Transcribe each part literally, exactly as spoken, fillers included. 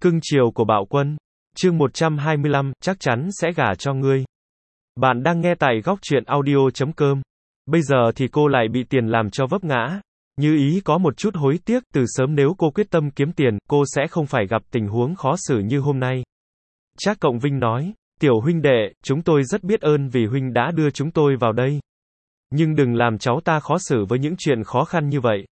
Cưng chiều của Bạo Quân. Chương một trăm hai mươi lăm, chắc chắn sẽ gả cho ngươi. Bạn đang nghe tại góc truyện audio chấm com. Bây giờ thì cô lại bị tiền làm cho vấp ngã. Như Ý có một chút hối tiếc, từ sớm nếu cô quyết tâm kiếm tiền, cô sẽ không phải gặp tình huống khó xử như hôm nay. Trác Cộng Vinh nói, tiểu huynh đệ, chúng tôi rất biết ơn vì huynh đã đưa chúng tôi vào đây. Nhưng đừng làm cháu ta khó xử với những chuyện khó khăn như vậy.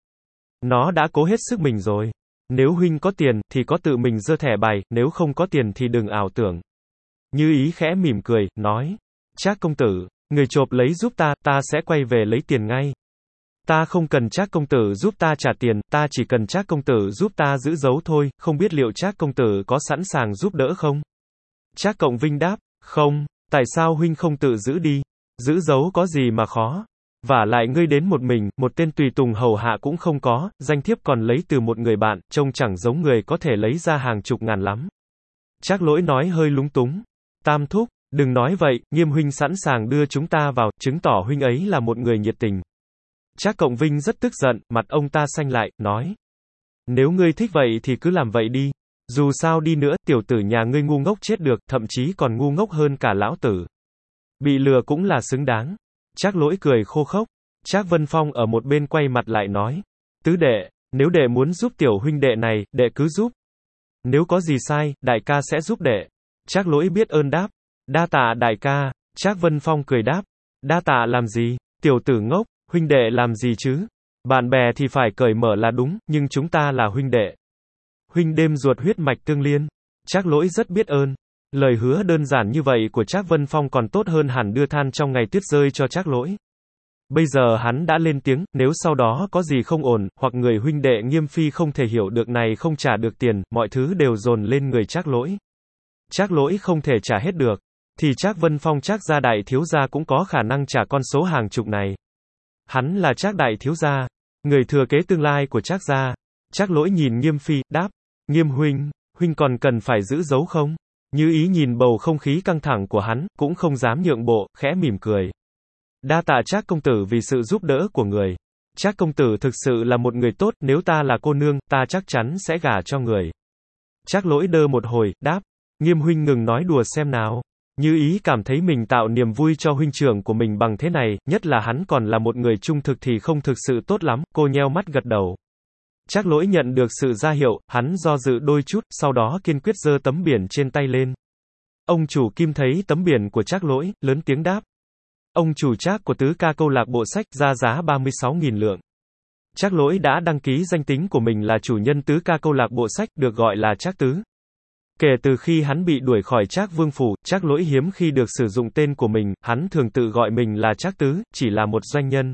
Nó đã cố hết sức mình rồi. Nếu huynh có tiền, thì có tự mình giơ thẻ bài, nếu không có tiền thì đừng ảo tưởng. Như Ý khẽ mỉm cười, nói, Trác công tử, người chộp lấy giúp ta, ta sẽ quay về lấy tiền ngay. Ta không cần Trác công tử giúp ta trả tiền, ta chỉ cần Trác công tử giúp ta giữ dấu thôi, không biết liệu Trác công tử có sẵn sàng giúp đỡ không? Trác Cộng Vinh đáp, không, tại sao huynh không tự giữ đi? Giữ dấu có gì mà khó? Vả lại ngươi đến một mình, một tên tùy tùng hầu hạ cũng không có, danh thiếp còn lấy từ một người bạn, trông chẳng giống người có thể lấy ra hàng chục ngàn lắm. Trác Lỗi nói hơi lúng túng. Tam thúc, đừng nói vậy, Nghiêm huynh sẵn sàng đưa chúng ta vào, chứng tỏ huynh ấy là một người nhiệt tình. Trác Cộng Vinh rất tức giận, mặt ông ta xanh lại, nói. Nếu ngươi thích vậy thì cứ làm vậy đi. Dù sao đi nữa, tiểu tử nhà ngươi ngu ngốc chết được, thậm chí còn ngu ngốc hơn cả lão tử. Bị lừa cũng là xứng đáng. Trác Lỗi cười khô khốc. Trác Vân Phong ở một bên quay mặt lại nói. Tứ đệ, nếu đệ muốn giúp tiểu huynh đệ này, đệ cứ giúp. Nếu có gì sai, đại ca sẽ giúp đệ. Trác Lỗi biết ơn đáp. Đa tạ đại ca. Trác Vân Phong cười đáp. Đa tạ làm gì? Tiểu tử ngốc, huynh đệ làm gì chứ? Bạn bè thì phải cởi mở là đúng, nhưng chúng ta là huynh đệ. Huynh đêm ruột huyết mạch tương liên. Trác Lỗi rất biết ơn. Lời hứa đơn giản như vậy của Trác Vân Phong còn tốt hơn hẳn đưa than trong ngày tuyết rơi cho Trác Lỗi. Bây giờ hắn đã lên tiếng, nếu sau đó có gì không ổn, hoặc người huynh đệ Nghiêm phi không thể hiểu được này không trả được tiền, mọi thứ đều dồn lên người Trác Lỗi. Trác Lỗi không thể trả hết được, thì Trác Vân Phong Trác gia đại thiếu gia cũng có khả năng trả con số hàng chục này. Hắn là Trác đại thiếu gia, người thừa kế tương lai của Trác gia. Trác Lỗi nhìn Nghiêm phi, đáp, Nghiêm huynh, huynh còn cần phải giữ dấu không? Như Ý nhìn bầu không khí căng thẳng của hắn, cũng không dám nhượng bộ, khẽ mỉm cười. Đa tạ Trác công tử vì sự giúp đỡ của người. Trác công tử thực sự là một người tốt, nếu ta là cô nương, ta chắc chắn sẽ gả cho người. Trác Lỗi đơ một hồi, đáp, Nghiêm huynh ngừng nói đùa xem nào. Như Ý cảm thấy mình tạo niềm vui cho huynh trưởng của mình bằng thế này, nhất là hắn còn là một người trung thực thì không thực sự tốt lắm, cô nheo mắt gật đầu. Trác Lỗi nhận được sự ra hiệu, hắn do dự đôi chút, sau đó kiên quyết giơ tấm biển trên tay lên. Ông chủ Kim thấy tấm biển của Trác Lỗi, lớn tiếng đáp. Ông chủ Trác của Tứ Ca câu lạc bộ sách ra giá ba mươi sáu nghìn lượng. Trác Lỗi đã đăng ký danh tính của mình là chủ nhân Tứ Ca câu lạc bộ sách, được gọi là Trác Tứ. Kể từ khi hắn bị đuổi khỏi Trác Vương phủ, Trác Lỗi hiếm khi được sử dụng tên của mình, hắn thường tự gọi mình là Trác Tứ, chỉ là một doanh nhân.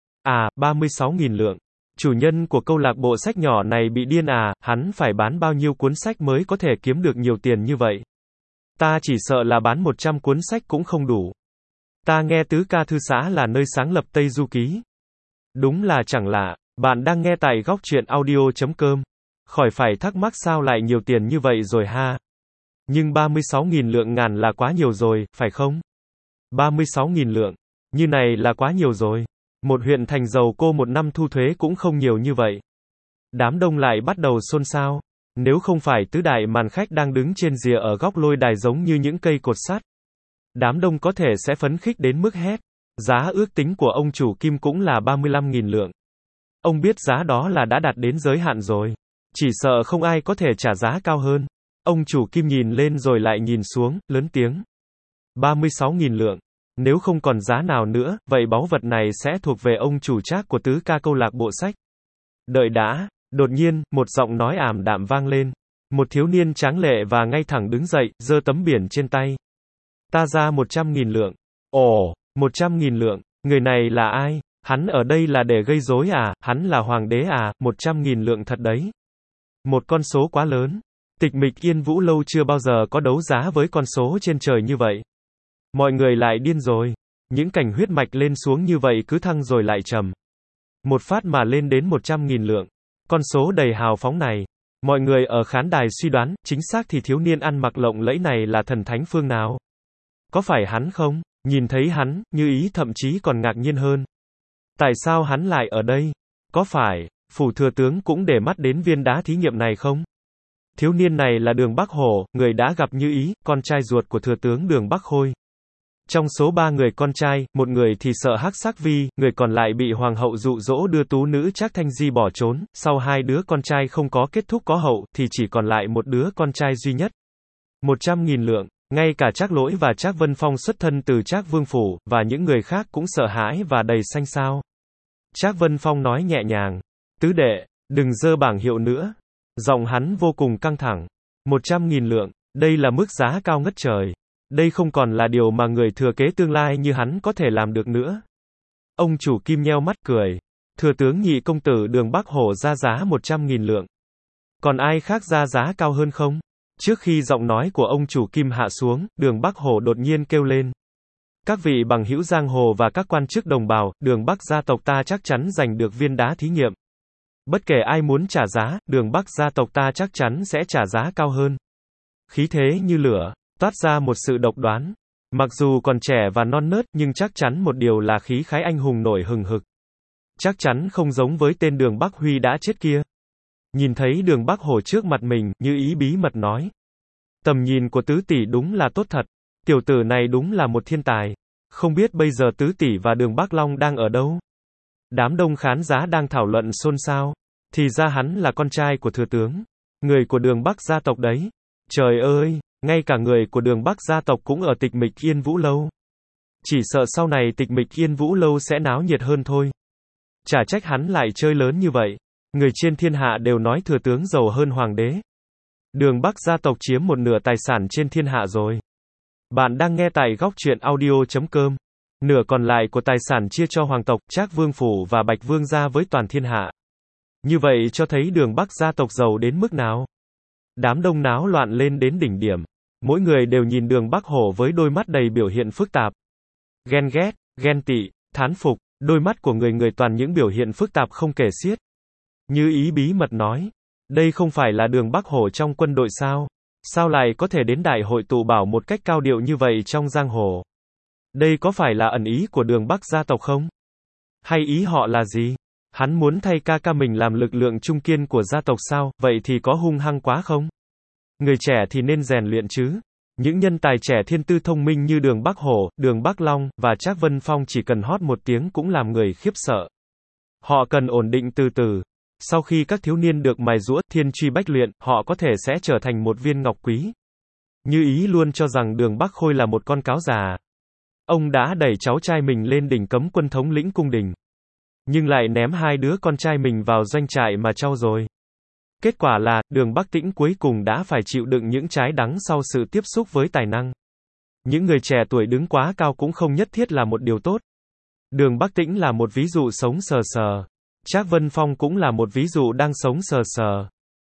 À, ba mươi sáu nghìn lượng. Chủ nhân của câu lạc bộ sách nhỏ này bị điên à, hắn phải bán bao nhiêu cuốn sách mới có thể kiếm được nhiều tiền như vậy? Ta chỉ sợ là bán một trăm cuốn sách cũng không đủ. Ta nghe Tứ Ca thư xã là nơi sáng lập Tây Du Ký. Đúng là chẳng lạ, bạn đang nghe tại góc truyện audio chấm com. Khỏi phải thắc mắc sao lại nhiều tiền như vậy rồi ha. Nhưng ba mươi sáu nghìn lượng ngàn là quá nhiều rồi, phải không? ba mươi sáu nghìn lượng. Như này là quá nhiều rồi. Một huyện thành giàu cô một năm thu thuế cũng không nhiều như vậy. Đám đông lại bắt đầu xôn xao. Nếu không phải tứ đại màn khách đang đứng trên rìa ở góc lôi đài giống như những cây cột sắt, đám đông có thể sẽ phấn khích đến mức hét. Giá ước tính của ông chủ Kim cũng là ba mươi lăm nghìn lượng. Ông biết giá đó là đã đạt đến giới hạn rồi. Chỉ sợ không ai có thể trả giá cao hơn. Ông chủ Kim nhìn lên rồi lại nhìn xuống, lớn tiếng. ba mươi sáu nghìn lượng. Nếu không còn giá nào nữa, vậy báu vật này sẽ thuộc về ông chủ Trác của Tứ Ca câu lạc bộ sách. Đợi đã, đột nhiên, một giọng nói ảm đạm vang lên. Một thiếu niên tráng lệ và ngay thẳng đứng dậy, giơ tấm biển trên tay. Ta ra một trăm nghìn lượng. Ồ, một trăm nghìn lượng, người này là ai? Hắn ở đây là để gây rối à, hắn là hoàng đế à, một trăm nghìn lượng thật đấy. Một con số quá lớn. Tịch Mịch Yên Vũ lâu chưa bao giờ có đấu giá với con số trên trời như vậy. Mọi người lại điên rồi. Những cảnh huyết mạch lên xuống như vậy cứ thăng rồi lại trầm. Một phát mà lên đến một trăm nghìn lượng. Con số đầy hào phóng này. Mọi người ở khán đài suy đoán, chính xác thì thiếu niên ăn mặc lộng lẫy này là thần thánh phương nào? Có phải hắn không? Nhìn thấy hắn, Như Ý thậm chí còn ngạc nhiên hơn. Tại sao hắn lại ở đây? Có phải phủ thừa tướng cũng để mắt đến viên đá thí nghiệm này không? Thiếu niên này là Đường Bắc Hổ, người đã gặp Như Ý, con trai ruột của thừa tướng Đường Bắc Khôi. Trong số ba người con trai, một người thì sợ Hắc Sắc Vi, người còn lại bị hoàng hậu dụ dỗ đưa tú nữ Trác Thanh Di bỏ trốn, sau hai đứa con trai không có kết thúc có hậu, thì chỉ còn lại một đứa con trai duy nhất. Một trăm nghìn lượng, ngay cả Trác Lỗi và Trác Vân Phong xuất thân từ Trác Vương Phủ, và những người khác cũng sợ hãi và đầy xanh xao. Trác Vân Phong nói nhẹ nhàng, tứ đệ, đừng dơ bảng hiệu nữa. Giọng hắn vô cùng căng thẳng. Một trăm nghìn lượng, đây là mức giá cao ngất trời. Đây không còn là điều mà người thừa kế tương lai như hắn có thể làm được nữa. Ông chủ Kim nheo mắt cười. Thừa tướng nhị công tử Đường Bắc Hổ ra giá một trăm nghìn lượng. Còn ai khác ra giá cao hơn không? Trước khi giọng nói của ông chủ Kim hạ xuống, Đường Bắc Hổ đột nhiên kêu lên. Các vị bằng hữu giang hồ và các quan chức đồng bào, Đường Bắc gia tộc ta chắc chắn giành được viên đá thí nghiệm. Bất kể ai muốn trả giá, Đường Bắc gia tộc ta chắc chắn sẽ trả giá cao hơn. Khí thế như lửa, toát ra một sự độc đoán. Mặc dù còn trẻ và non nớt, nhưng chắc chắn một điều là khí khái anh hùng nổi hừng hực. Chắc chắn không giống với tên Đường Bắc Huy đã chết kia. Nhìn thấy Đường Bắc Hổ trước mặt mình, Như Ý bí mật nói. Tầm nhìn của tứ tỷ đúng là tốt thật. Tiểu tử này đúng là một thiên tài. Không biết bây giờ tứ tỷ và Đường Bắc Long đang ở đâu? Đám đông khán giả đang thảo luận xôn xao. Thì ra hắn là con trai của thừa tướng. Người của Đường Bắc gia tộc đấy. Trời ơi, ngay cả người của Đường Bắc gia tộc cũng ở Tịch Mịch Yên Vũ Lâu. Chỉ sợ sau này Tịch Mịch Yên Vũ Lâu sẽ náo nhiệt hơn thôi. Chả trách hắn lại chơi lớn như vậy. Người trên thiên hạ đều nói thừa tướng giàu hơn hoàng đế. Đường Bắc gia tộc chiếm một nửa tài sản trên thiên hạ rồi. Bạn đang nghe tại góc truyện audio chấm com. Nửa còn lại của tài sản chia cho hoàng tộc, Trác Vương Phủ và Bạch Vương gia với toàn thiên hạ. Như vậy cho thấy Đường Bắc gia tộc giàu đến mức nào. Đám đông náo loạn lên đến đỉnh điểm. Mỗi người đều nhìn Đường Bắc Hổ với đôi mắt đầy biểu hiện phức tạp. Ghen ghét, ghen tị, thán phục, đôi mắt của người người toàn những biểu hiện phức tạp không kể xiết. Như Ý bí mật nói. Đây không phải là Đường Bắc Hổ trong quân đội sao? Sao lại có thể đến đại hội tụ bảo một cách cao điệu như vậy trong giang hồ? Đây có phải là ẩn ý của Đường Bắc gia tộc không? Hay ý họ là gì? Hắn muốn thay ca ca mình làm lực lượng trung kiên của gia tộc sao? Vậy thì có hung hăng quá không? Người trẻ thì nên rèn luyện chứ. Những nhân tài trẻ thiên tư thông minh như Đường Bắc Hổ, Đường Bắc Long, và Trác Vân Phong chỉ cần hót một tiếng cũng làm người khiếp sợ. Họ cần ổn định từ từ. Sau khi các thiếu niên được mài giũa, thiên truy bách luyện, họ có thể sẽ trở thành một viên ngọc quý. Như Ý luôn cho rằng Đường Bắc Khôi là một con cáo già. Ông đã đẩy cháu trai mình lên đỉnh cấm quân thống lĩnh cung đình. Nhưng lại ném hai đứa con trai mình vào doanh trại mà trau dồi. Kết quả là, Đường Bắc Tĩnh cuối cùng đã phải chịu đựng những trái đắng sau sự tiếp xúc với tài năng. Những người trẻ tuổi đứng quá cao cũng không nhất thiết là một điều tốt. Đường Bắc Tĩnh là một ví dụ sống sờ sờ. Trác Vân Phong cũng là một ví dụ đang sống sờ sờ.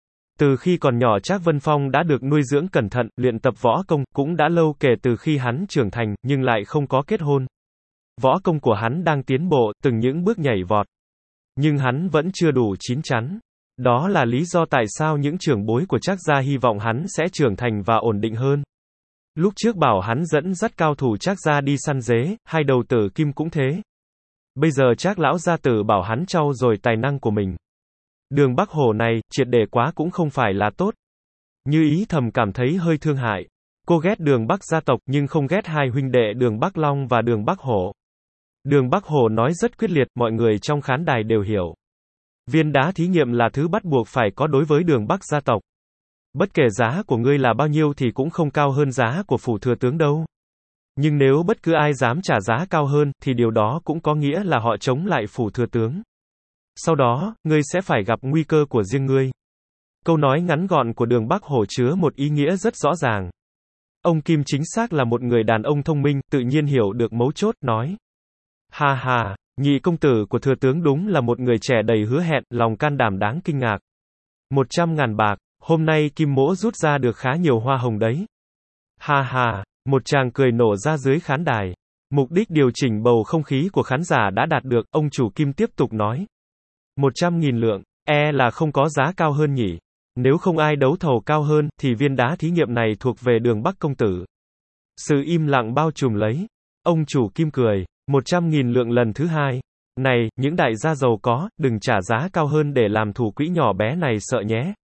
Từ khi còn nhỏ Trác Vân Phong đã được nuôi dưỡng cẩn thận, luyện tập võ công, cũng đã lâu kể từ khi hắn trưởng thành, nhưng lại không có kết hôn. Võ công của hắn đang tiến bộ, từng những bước nhảy vọt. Nhưng hắn vẫn chưa đủ chín chắn. Đó là lý do tại sao những trưởng bối của Trác gia hy vọng hắn sẽ trưởng thành và ổn định hơn. Lúc trước bảo hắn dẫn dắt cao thủ Trác gia đi săn dế, hai đầu tử kim cũng thế. Bây giờ Trác lão gia tử bảo hắn trau dồi tài năng của mình. Đường Bắc Hổ này, triệt để quá cũng không phải là tốt. Như Ý thầm cảm thấy hơi thương hại. Cô ghét Đường Bắc gia tộc nhưng không ghét hai huynh đệ Đường Bắc Long và Đường Bắc Hổ. Đường Bắc Hổ nói rất quyết liệt, mọi người trong khán đài đều hiểu. Viên đá thí nghiệm là thứ bắt buộc phải có đối với Đường Bắc gia tộc. Bất kể giá của ngươi là bao nhiêu thì cũng không cao hơn giá của phủ thừa tướng đâu. Nhưng nếu bất cứ ai dám trả giá cao hơn, thì điều đó cũng có nghĩa là họ chống lại phủ thừa tướng. Sau đó, ngươi sẽ phải gặp nguy cơ của riêng ngươi. Câu nói ngắn gọn của Đường Bắc Hổ chứa một ý nghĩa rất rõ ràng. Ông Kim chính xác là một người đàn ông thông minh, tự nhiên hiểu được mấu chốt, nói. Ha ha, nhị công tử của thừa tướng đúng là một người trẻ đầy hứa hẹn, lòng can đảm đáng kinh ngạc. Một trăm ngàn bạc, hôm nay Kim mỗ rút ra được khá nhiều hoa hồng đấy. Ha ha, một tràng cười nổ ra dưới khán đài. Mục đích điều chỉnh bầu không khí của khán giả đã đạt được, ông chủ Kim tiếp tục nói. Một trăm nghìn lượng, e là không có giá cao hơn nhỉ. Nếu không ai đấu thầu cao hơn, thì viên đá thí nghiệm này thuộc về Đường Bắc công tử. Sự im lặng bao trùm lấy. Ông chủ Kim cười. Một trăm nghìn lượng lần thứ hai. Này, những đại gia giàu có, đừng trả giá cao hơn để làm thủ quỹ nhỏ bé này sợ nhé.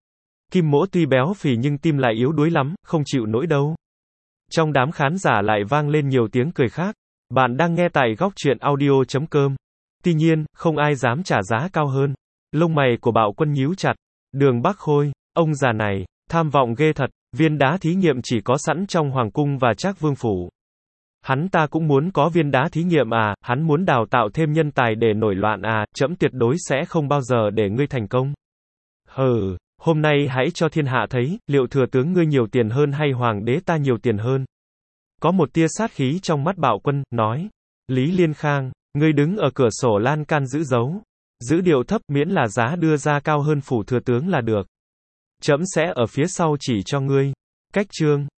Kim Mỗ tuy béo phì nhưng tim lại yếu đuối lắm, không chịu nổi đâu. Trong đám khán giả lại vang lên nhiều tiếng cười khác. Bạn đang nghe tại góc truyện audio chấm com. Tuy nhiên, không ai dám trả giá cao hơn. Lông mày của Bạo Quân nhíu chặt. Đường Bắc Khôi, ông già này, tham vọng ghê thật, viên đá thí nghiệm chỉ có sẵn trong hoàng cung và Trác Vương phủ. Hắn ta cũng muốn có viên đá thí nghiệm à, hắn muốn đào tạo thêm nhân tài để nổi loạn à, trẫm tuyệt đối sẽ không bao giờ để ngươi thành công. Hừ, hôm nay hãy cho thiên hạ thấy, liệu thừa tướng ngươi nhiều tiền hơn hay hoàng đế ta nhiều tiền hơn. Có một tia sát khí trong mắt Bạo Quân, nói. Lý Liên Khang, ngươi đứng ở cửa sổ lan can giữ dấu. Giữ điệu thấp miễn là giá đưa ra cao hơn phủ thừa tướng là được. Trẫm sẽ ở phía sau chỉ cho ngươi. Cách chương.